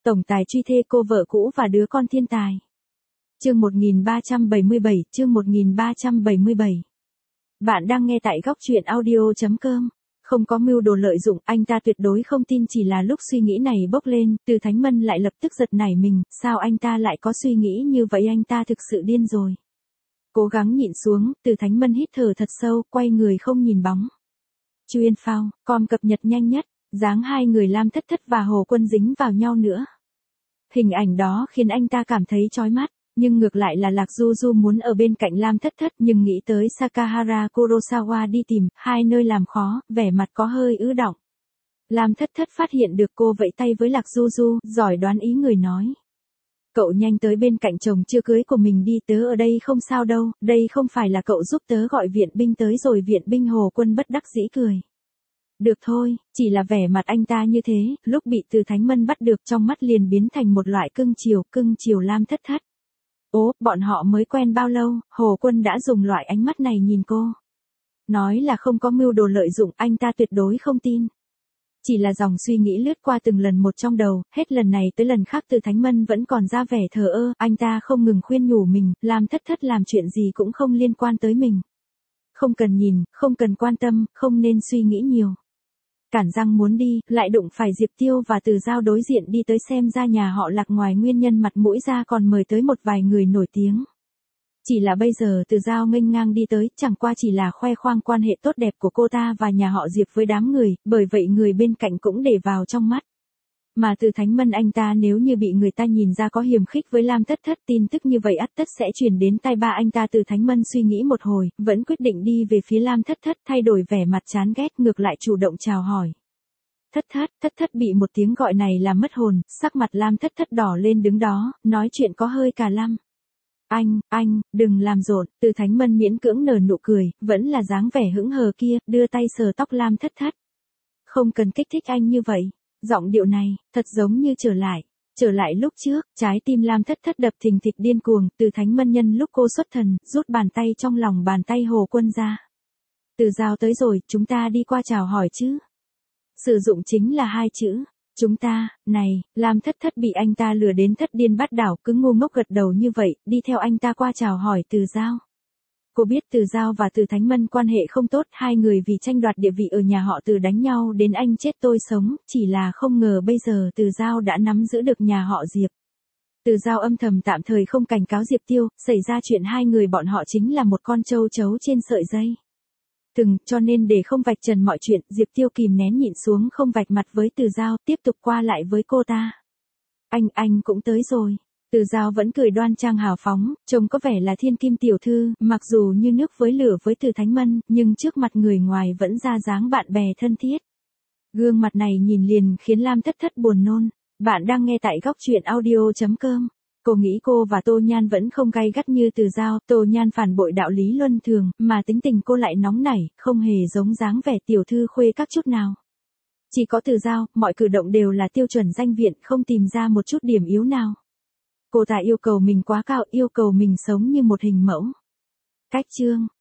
Tổng tài truy thê cô vợ cũ và đứa con thiên tài. Chương 1377, chương 1377. Bạn đang nghe tại góc truyện audio.com. Không có mưu đồ lợi dụng, anh ta tuyệt đối không tin. Chỉ là lúc suy nghĩ này bốc lên, Từ Thánh Mân lại lập tức giật nảy mình, sao anh ta lại có suy nghĩ như vậy, anh ta thực sự điên rồi. Cố gắng nhịn xuống, Từ Thánh Mân hít thở thật sâu, quay người không nhìn bóng. Chuyên phao, com cập nhật nhanh nhất, dáng hai người Lam Thất Thất và Hồ Quân dính vào nhau nữa. Hình ảnh đó khiến anh ta cảm thấy chói mắt, nhưng ngược lại là Lạc Du Du muốn ở bên cạnh Lam Thất Thất, nhưng nghĩ tới Sakahara Kurosawa đi tìm, hai nơi làm khó, vẻ mặt có hơi ứ đọng. Lam Thất Thất phát hiện được cô vẫy tay với Lạc Du Du, giỏi đoán ý người nói. Cậu nhanh tới bên cạnh chồng chưa cưới của mình đi, tớ ở đây không sao đâu, đây không phải là cậu giúp tớ gọi viện binh tới rồi. Viện binh? Hồ Quân bất đắc dĩ cười. Được thôi, chỉ là vẻ mặt anh ta như thế, lúc bị Từ Thánh Mân bắt được trong mắt liền biến thành một loại cưng chiều Lam Thất Thất. Ố, bọn họ mới quen bao lâu, Hồ Quân đã dùng loại ánh mắt này nhìn cô. Nói là không có mưu đồ lợi dụng, anh ta tuyệt đối không tin. Chỉ là dòng suy nghĩ lướt qua từng lần một trong đầu, hết lần này tới lần khác Từ Thánh Mân vẫn còn ra vẻ thờ ơ, anh ta không ngừng khuyên nhủ mình, Lam Thất Thất làm chuyện gì cũng không liên quan tới mình. Không cần nhìn, không cần quan tâm, không nên suy nghĩ nhiều. Cản răng muốn đi, lại đụng phải Diệp Tiêu và Từ Giao đối diện đi tới xem ra nhà họ Lạc ngoài nguyên nhân mặt mũi ra còn mời tới một vài người nổi tiếng. Chỉ là bây giờ Từ Giao nghênh ngang đi tới, chẳng qua chỉ là khoe khoang quan hệ tốt đẹp của cô ta và nhà họ Diệp với đám người, bởi vậy người bên cạnh cũng để vào trong mắt. Mà Từ Thánh Mân anh ta nếu như bị người ta nhìn ra có hiềm khích với Lam Thất Thất, tin tức như vậy ắt tất sẽ truyền đến tai ba anh ta. Từ Thánh Mân suy nghĩ một hồi, vẫn quyết định đi về phía Lam Thất Thất, thay đổi vẻ mặt chán ghét, ngược lại chủ động chào hỏi. Thất Thất bị một tiếng gọi này làm mất hồn, sắc mặt Lam Thất Thất đỏ lên đứng đó, nói chuyện có hơi cả lăm. Anh, đừng làm rộn. Từ Thánh Mân miễn cưỡng nở nụ cười, vẫn là dáng vẻ hững hờ kia, đưa tay sờ tóc Lam Thất Thất. Không cần kích thích anh như vậy. Giọng điệu này, thật giống như trở lại lúc trước. Trái tim Lam Thất Thất đập thình thịch điên cuồng. Từ Thánh Mân nhân lúc cô xuất thần, rút bàn tay trong lòng bàn tay Hồ Quân ra. Từ Giao tới rồi, chúng ta đi qua chào hỏi chứ. Sử dụng chính là hai chữ. Chúng ta, này, Lam Thất Thất bị anh ta lừa đến thất điên bát đảo, cứ ngu ngốc gật đầu như vậy, đi theo anh ta qua chào hỏi Từ Giao. Cô biết Từ Giao và Từ Thánh Mân quan hệ không tốt, hai người vì tranh đoạt địa vị ở nhà họ Từ đánh nhau đến anh chết tôi sống, chỉ là không ngờ bây giờ Từ Giao đã nắm giữ được nhà họ Diệp. Từ Giao âm thầm tạm thời không cảnh cáo Diệp Tiêu, xảy ra chuyện hai người bọn họ chính là một con trâu chấu trên sợi dây. Cho nên để không vạch trần mọi chuyện, Diệp Tiêu kìm nén nhịn xuống không vạch mặt với Từ Giao, tiếp tục qua lại với cô ta. Anh cũng tới rồi. Từ Giao vẫn cười đoan trang hào phóng, trông có vẻ là thiên kim tiểu thư, mặc dù như nước với lửa với Từ Thánh Mân, nhưng trước mặt người ngoài vẫn ra dáng bạn bè thân thiết. Gương mặt này nhìn liền khiến Lam Thất Thất buồn nôn. Bạn đang nghe tại góc truyện audio.com. Cô nghĩ cô và Tô Nhan vẫn không gay gắt như Từ Giao, Tô Nhan phản bội đạo lý luân thường, mà tính tình cô lại nóng nảy, không hề giống dáng vẻ tiểu thư khuê các chút nào. Chỉ có Từ Giao, mọi cử động đều là tiêu chuẩn danh viện, không tìm ra một chút điểm yếu nào. Cô ta yêu cầu mình quá cao, yêu cầu mình sống như một hình mẫu. Cách chương,